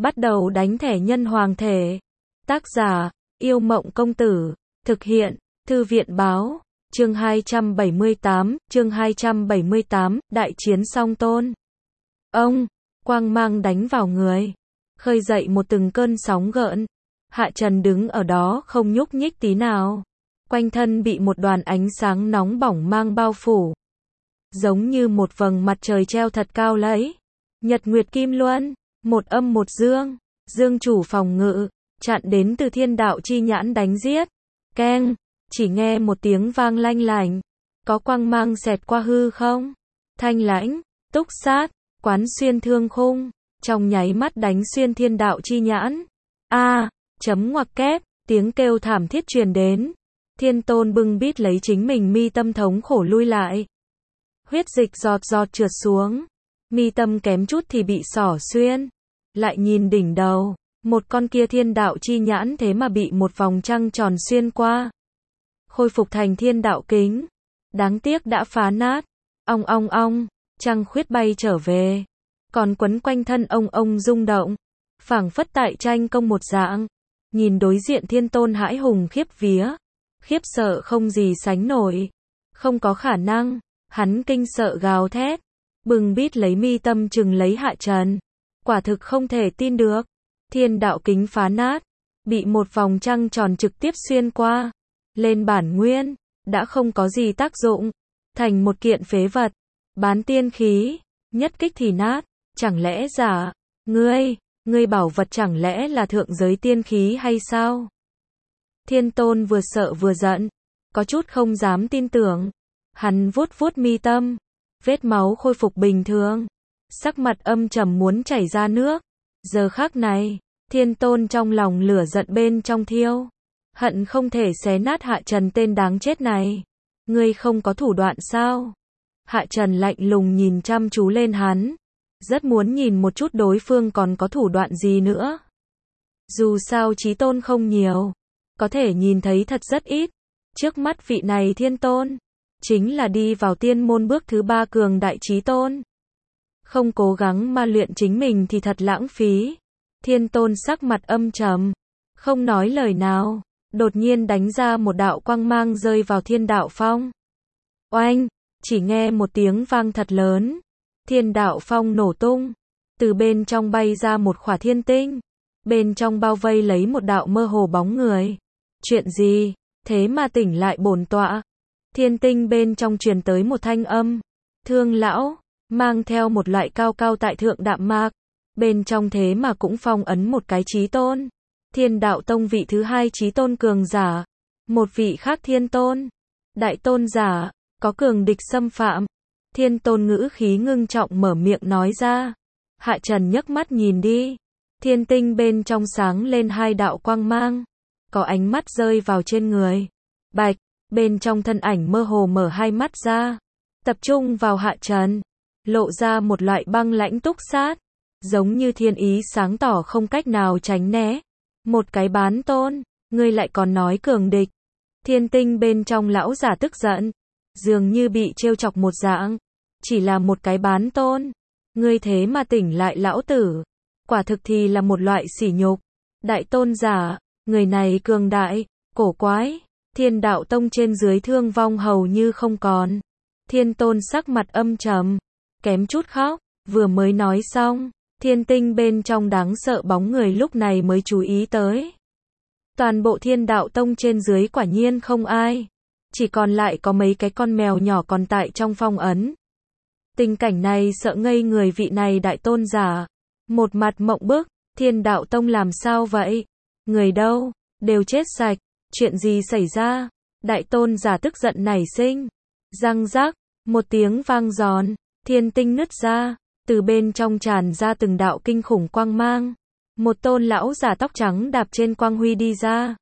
bắt đầu đánh thẻ nhân hoàng thể. Tác giả, Yêu Mộng Công Tử. Thực hiện, Thư viện Báo. Chương 278, Đại chiến Song Tôn. Ông, quang mang đánh vào người, khơi dậy một từng cơn sóng gợn. Hạ Trần đứng ở đó không nhúc nhích tí nào. Quanh thân bị một đoàn ánh sáng nóng bỏng mang bao phủ. Giống như một vầng mặt trời treo thật cao lấy. Nhật nguyệt kim luân, một âm một dương. Dương chủ phòng ngự, chặn đến từ thiên đạo chi nhãn đánh giết. Keng, chỉ nghe một tiếng vang lanh lành. Có quang mang xẹt qua hư không. Thanh lãnh, túc sát, quán xuyên thương khung. Trong nháy mắt đánh xuyên thiên đạo chi nhãn. Chấm ngoặc kép, tiếng kêu thảm thiết truyền đến. Thiên Tôn bưng bít lấy chính mình, mi tâm thống khổ lui lại. Huyết dịch giọt giọt trượt xuống. Mi tâm kém chút thì bị xỏ xuyên. Lại nhìn đỉnh đầu, một con kia thiên đạo chi nhãn thế mà bị một vòng trăng tròn xuyên qua. Khôi phục thành thiên đạo kính. Đáng tiếc đã phá nát. Ong ong ong, trăng khuyết bay trở về. Còn quấn quanh thân ông rung động. Phảng phất tại tranh công một dạng. Nhìn đối diện Thiên Tôn hãi hùng khiếp vía. Khiếp sợ không gì sánh nổi. Không có khả năng. Hắn kinh sợ gào thét. Bừng bít lấy mi tâm chừng lấy Hạ Trần. Quả thực không thể tin được. Thiên đạo kính phá nát. Bị một vòng trăng tròn trực tiếp xuyên qua. Lên bản nguyên. Đã không có gì tác dụng. Thành một kiện phế vật. Bán tiên khí. Nhất kích thì nát. Chẳng lẽ giả. Ngươi bảo vật chẳng lẽ là thượng giới tiên khí hay sao? Thiên Tôn vừa sợ vừa giận. Có chút không dám tin tưởng. Hắn vuốt vuốt mi tâm. Vết máu khôi phục bình thường. Sắc mặt âm trầm muốn chảy ra nước. Giờ khắc này, Thiên Tôn trong lòng lửa giận bên trong thiêu. Hận không thể xé nát Hạ Trần tên đáng chết này. Ngươi không có thủ đoạn sao? Hạ Trần lạnh lùng nhìn chăm chú lên hắn. Rất muốn nhìn một chút đối phương còn có thủ đoạn gì nữa. Dù sao chí tôn không nhiều. Có thể nhìn thấy thật rất ít. Trước mắt vị này Thiên Tôn. Chính là đi vào tiên môn bước thứ 3 cường đại chí tôn. Không cố gắng ma luyện chính mình thì thật lãng phí. Thiên Tôn sắc mặt âm trầm. Không nói lời nào. Đột nhiên đánh ra một đạo quang mang rơi vào thiên đạo phong. Oanh! Chỉ nghe một tiếng vang thật lớn. Thiên đạo phong nổ tung. Từ bên trong bay ra một khỏa thiên tinh. Bên trong bao vây lấy một đạo mơ hồ bóng người. Chuyện gì? Thế mà tỉnh lại bổn tọa. Thiên tinh bên trong truyền tới một thanh âm. Thương lão, mang theo một loại cao cao tại thượng đạm mạc. Bên trong thế mà cũng phong ấn một cái chí tôn. Thiên đạo tông vị thứ 2 chí tôn cường giả. Một vị khác Thiên Tôn. Đại tôn giả, có cường địch xâm phạm. Thiên Tôn ngữ khí ngưng trọng mở miệng nói ra. Hạ Trần nhấc mắt nhìn đi. Thiên tinh bên trong sáng lên 2 đạo quang mang. Có ánh mắt rơi vào trên người. Bạch, bên trong thân ảnh mơ hồ mở 2 mắt ra. Tập trung vào Hạ Trần. Lộ ra một loại băng lãnh túc sát. Giống như thiên ý sáng tỏ không cách nào tránh né. Một cái bán tôn, ngươi lại còn nói cường địch. Thiên tinh bên trong lão giả tức giận. Dường như bị trêu chọc một dạng. Chỉ là một cái bán tôn. Ngươi thế mà tỉnh lại lão tử. Quả thực thì là một loại sỉ nhục. Đại tôn giả, người này cường đại, cổ quái. Thiên đạo tông trên dưới thương vong hầu như không còn. Thiên Tôn sắc mặt âm trầm. Kém chút khóc. Vừa mới nói xong. Thiên tinh bên trong đáng sợ bóng người lúc này mới chú ý tới. Toàn bộ thiên đạo tông trên dưới quả nhiên không ai. Chỉ còn lại có mấy cái con mèo nhỏ còn tại trong phong ấn. Tình cảnh này sợ ngây người vị này đại tôn giả. Một mặt mộng bức, thiên đạo tông làm sao vậy? Người đâu? Đều chết sạch. Chuyện gì xảy ra? Đại tôn giả tức giận nảy sinh. Răng rắc, một tiếng vang giòn, thiên tinh nứt ra. Từ bên trong tràn ra từng đạo kinh khủng quang mang. Một tôn lão giả tóc trắng đạp trên quang huy đi ra.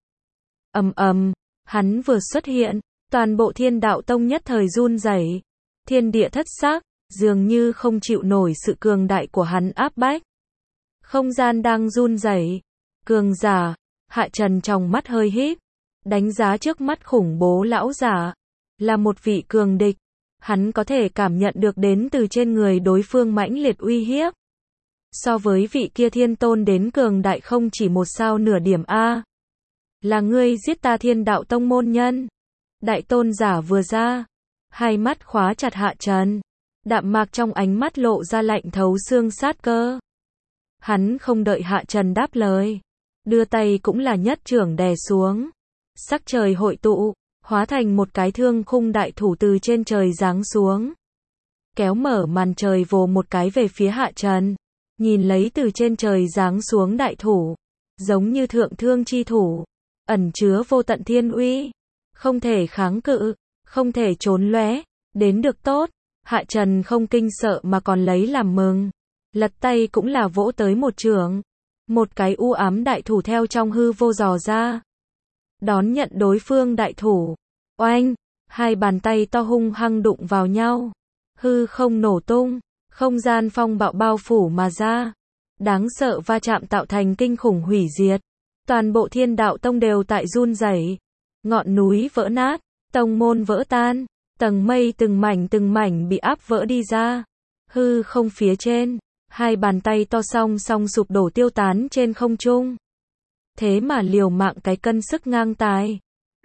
Hắn vừa xuất hiện, toàn bộ thiên đạo tông nhất thời run rẩy. Thiên địa thất sắc, dường như không chịu nổi sự cường đại của hắn áp bách. Không gian đang run rẩy. Cường giả, Hạ Trần trong mắt hơi híp, đánh giá trước mắt khủng bố lão giả, là một vị cường địch. Hắn có thể cảm nhận được đến từ trên người đối phương mãnh liệt uy hiếp. So với vị kia thiên tôn đến cường đại không chỉ một sao nửa điểm a. Là ngươi giết ta Thiên Đạo Tông môn nhân. Đại tôn giả vừa ra, hai mắt khóa chặt Hạ Trần, đạm mạc trong ánh mắt lộ ra lạnh thấu xương sát cơ. Hắn không đợi Hạ Trần đáp lời, đưa tay cũng là nhất chưởng đè xuống. Sắc trời hội tụ, hóa thành một cái thương khung đại thủ từ trên trời giáng xuống. Kéo mở màn trời vồ một cái về phía Hạ Trần, nhìn lấy từ trên trời giáng xuống đại thủ, giống như thượng thương chi thủ, ẩn chứa vô tận thiên uy, không thể kháng cự, không thể trốn lóe, đến được tốt. Hạ Trần không kinh sợ mà còn lấy làm mừng, lật tay cũng là vỗ tới một chưởng, một cái u ám đại thủ theo trong hư vô dò ra, đón nhận đối phương đại thủ. Oanh, hai bàn tay to hung hăng đụng vào nhau, hư không nổ tung, không gian phong bạo bao phủ mà ra, đáng sợ va chạm tạo thành kinh khủng hủy diệt. Toàn bộ Thiên Đạo Tông đều tại run rẩy, ngọn núi vỡ nát, tông môn vỡ tan, tầng mây từng mảnh bị áp vỡ đi ra. Hư không phía trên, hai bàn tay to song song sụp đổ tiêu tán trên không trung. Thế mà liều mạng cái cân sức ngang tài.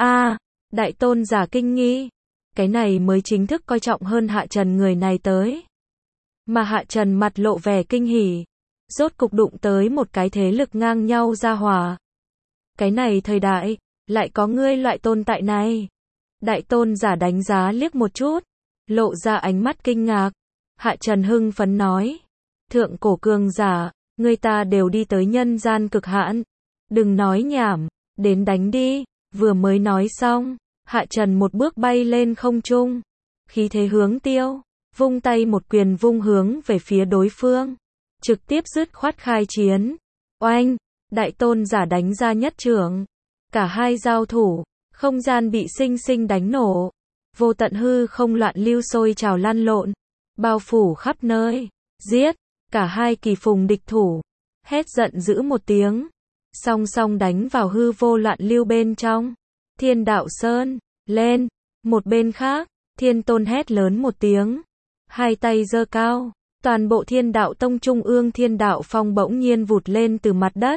Đại tôn giả kinh nghi, cái này mới chính thức coi trọng hơn Hạ Trần người này tới. Mà Hạ Trần mặt lộ vẻ kinh hỉ, rốt cục đụng tới một cái thế lực ngang nhau ra hòa. Cái này thời đại, lại có ngươi loại tồn tại này. Đại tôn giả đánh giá liếc một chút, lộ ra ánh mắt kinh ngạc. Hạ Trần hưng phấn nói, thượng cổ cường giả, người ta đều đi tới nhân gian cực hạn. Đừng nói nhảm, đến đánh đi. Vừa mới nói xong, Hạ Trần một bước bay lên không trung, khí thế hướng tiêu, vung tay một quyền vung hướng về phía đối phương, trực tiếp dứt khoát khai chiến. Oanh, đại tôn giả đánh ra nhất chưởng, cả hai giao thủ, không gian bị sinh sinh đánh nổ, vô tận hư không loạn lưu sôi trào lăn lộn, bao phủ khắp nơi. Giết, cả hai kỳ phùng địch thủ, hét giận dữ một tiếng, song song đánh vào hư vô loạn lưu bên trong. Thiên Đạo Sơn, lên. Một bên khác, Thiên Tôn hét lớn một tiếng, hai tay giơ cao, toàn bộ Thiên Đạo Tông trung ương Thiên Đạo Phong bỗng nhiên vụt lên từ mặt đất,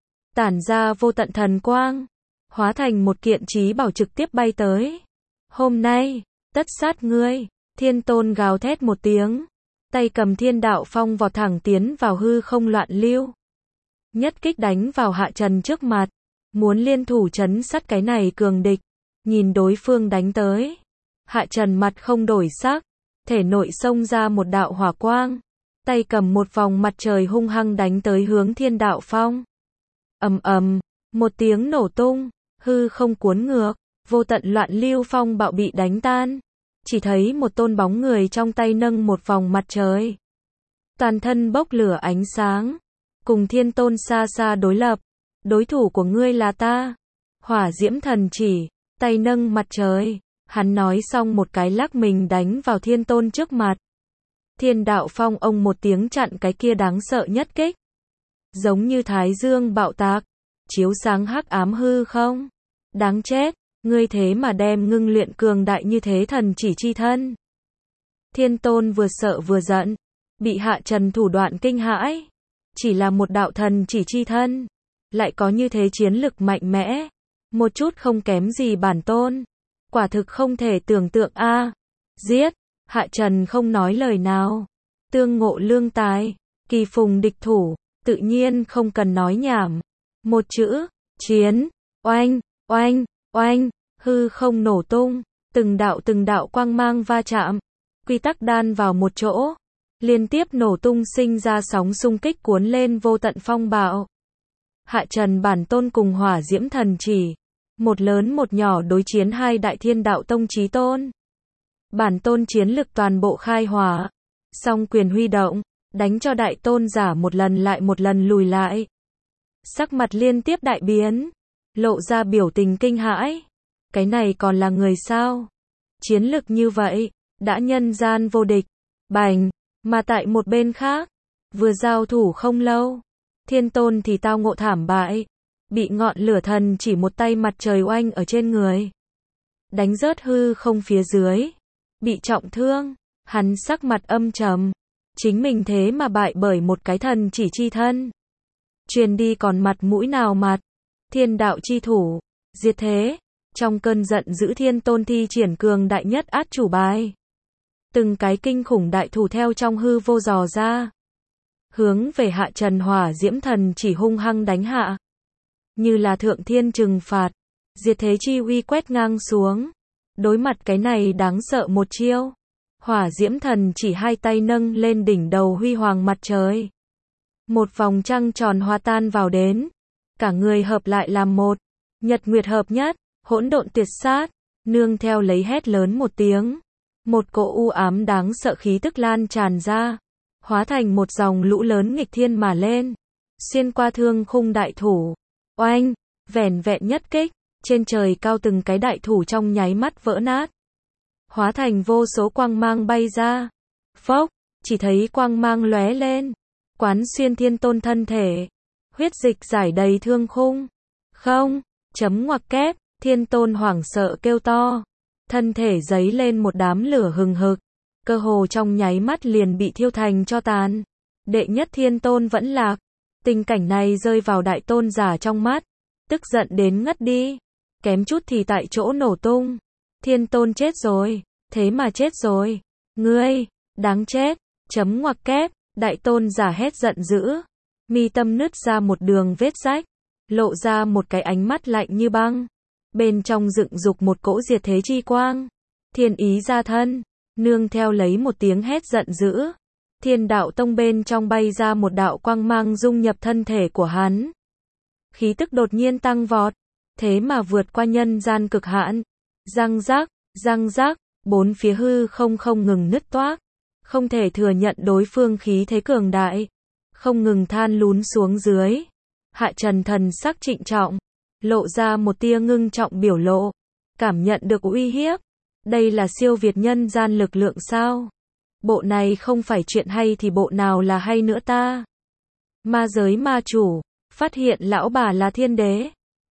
tản ra vô tận thần quang, hóa thành một kiện chí bảo trực tiếp bay tới. Hôm nay, tất sát ngươi. Thiên Tôn gào thét một tiếng, tay cầm Thiên Đạo Phong vọt thẳng tiến vào hư không loạn lưu, nhất kích đánh vào Hạ Trần trước mặt, muốn liên thủ trấn sát cái này cường địch. Nhìn đối phương đánh tới, Hạ Trần mặt không đổi sắc, thể nội xông ra một đạo hỏa quang, tay cầm một vòng mặt trời hung hăng đánh tới hướng Thiên Đạo Phong. Ầm ầm, một tiếng nổ tung, hư không cuốn ngược, vô tận loạn lưu phong bạo bị đánh tan, chỉ thấy một tôn bóng người trong tay nâng một vòng mặt trời, toàn thân bốc lửa ánh sáng, cùng Thiên Tôn xa xa đối lập. Đối thủ của ngươi là ta, Hỏa Diễm Thần Chỉ. Tay nâng mặt trời, hắn nói xong một cái lắc mình đánh vào Thiên Tôn trước mặt. Thiên Đạo Phong ông một tiếng chặn cái kia đáng sợ nhất kích, giống như thái dương bạo tạc, chiếu sáng hắc ám hư không. Đáng chết, ngươi thế mà đem ngưng luyện cường đại như thế thần chỉ chi thân. Thiên Tôn vừa sợ vừa giận, bị Hạ Trần thủ đoạn kinh hãi, chỉ là một đạo thần chỉ chi thân, lại có như thế chiến lực mạnh mẽ, một chút không kém gì bản tôn, quả thực không thể tưởng tượng a. Giết, Hạ Trần không nói lời nào, tương ngộ lương tài, kỳ phùng địch thủ, tự nhiên không cần nói nhảm, một chữ, chiến. Oanh, oanh, oanh, hư không nổ tung, từng đạo quang mang va chạm, quy tắc đan vào một chỗ, liên tiếp nổ tung sinh ra sóng xung kích cuốn lên vô tận phong bạo. Hạ Trần bản tôn cùng Hỏa Diễm Thần Chỉ, một lớn một nhỏ đối chiến hai đại Thiên Đạo Tông chí tôn. Bản tôn chiến lực toàn bộ khai hỏa, song quyền huy động, đánh cho đại tôn giả một lần lại một lần lùi lại. Sắc mặt liên tiếp đại biến, lộ ra biểu tình kinh hãi. Cái này còn là người sao? Chiến lực như vậy, đã nhân gian vô địch. Bành, mà tại một bên khác, vừa giao thủ không lâu, Thiên Tôn thì tao ngộ thảm bại, bị ngọn lửa thần chỉ một tay mặt trời oanh ở trên người, đánh rớt hư không phía dưới, bị trọng thương. Hắn sắc mặt âm trầm, chính mình thế mà bại bởi một cái thần chỉ chi thân. Truyền đi còn mặt mũi nào mặt, thiên đạo chi thủ, diệt thế. Trong cơn giận dữ Thiên Tôn thi triển cường đại nhất át chủ bài. Từng cái kinh khủng đại thủ theo trong hư vô dò ra. Hướng về Hạ Trần hỏa diễm thần chỉ hung hăng đánh hạ. Như là thượng thiên trừng phạt, diệt thế chi uy quét ngang xuống. Đối mặt cái này đáng sợ một chiêu. Hỏa diễm thần chỉ hai tay nâng lên đỉnh đầu huy hoàng mặt trời. Một vòng trăng tròn hòa tan vào đến. Cả người hợp lại làm một. Nhật nguyệt hợp nhất, hỗn độn tuyệt sát. Nương theo lấy hét lớn một tiếng. Một cỗ u ám đáng sợ khí tức lan tràn ra. Hóa thành một dòng lũ lớn nghịch thiên mà lên. Xuyên qua thương khung đại thủ. Oanh, vẻn vẹn nhất kích. Trên trời cao từng cái đại thủ trong nháy mắt vỡ nát. Hóa thành vô số quang mang bay ra. Phốc, chỉ thấy quang mang lóe lên. Quán xuyên Thiên Tôn thân thể. Huyết dịch giải đầy thương khung. Không, chấm ngoặc kép, Thiên Tôn hoảng sợ kêu to. Thân thể giấy lên một đám lửa hừng hực. Cơ hồ trong nháy mắt liền bị thiêu thành tro tàn. Đệ nhất Thiên Tôn vẫn lạc. Tình cảnh này rơi vào đại tôn giả trong mắt. Tức giận đến ngất đi. Kém chút thì tại chỗ nổ tung. Thiên Tôn chết rồi. Thế mà chết rồi. Ngươi, đáng chết. Chấm ngoặc kép, đại tôn giả hét giận dữ. Mi tâm nứt ra một đường vết rách. Lộ ra một cái ánh mắt lạnh như băng. Bên trong dựng dục một cỗ diệt thế chi quang. Thiên ý ra thân. Nương theo lấy một tiếng hét giận dữ. Thiên đạo tông bên trong bay ra một đạo quang mang dung nhập thân thể của hắn. Khí tức đột nhiên tăng vọt. Thế mà vượt qua nhân gian cực hạn. Răng rác, bốn phía hư không ngừng nứt toác. Không thể thừa nhận đối phương khí thế cường đại. Không ngừng than lún xuống dưới. Hạ Trần thần sắc trịnh trọng. Lộ ra một tia ngưng trọng biểu lộ. Cảm nhận được uy hiếp. Đây là siêu việt nhân gian lực lượng sao? Bộ này không phải chuyện hay thì bộ nào là hay nữa ta? Ma giới ma chủ. Phát hiện lão bà là thiên đế.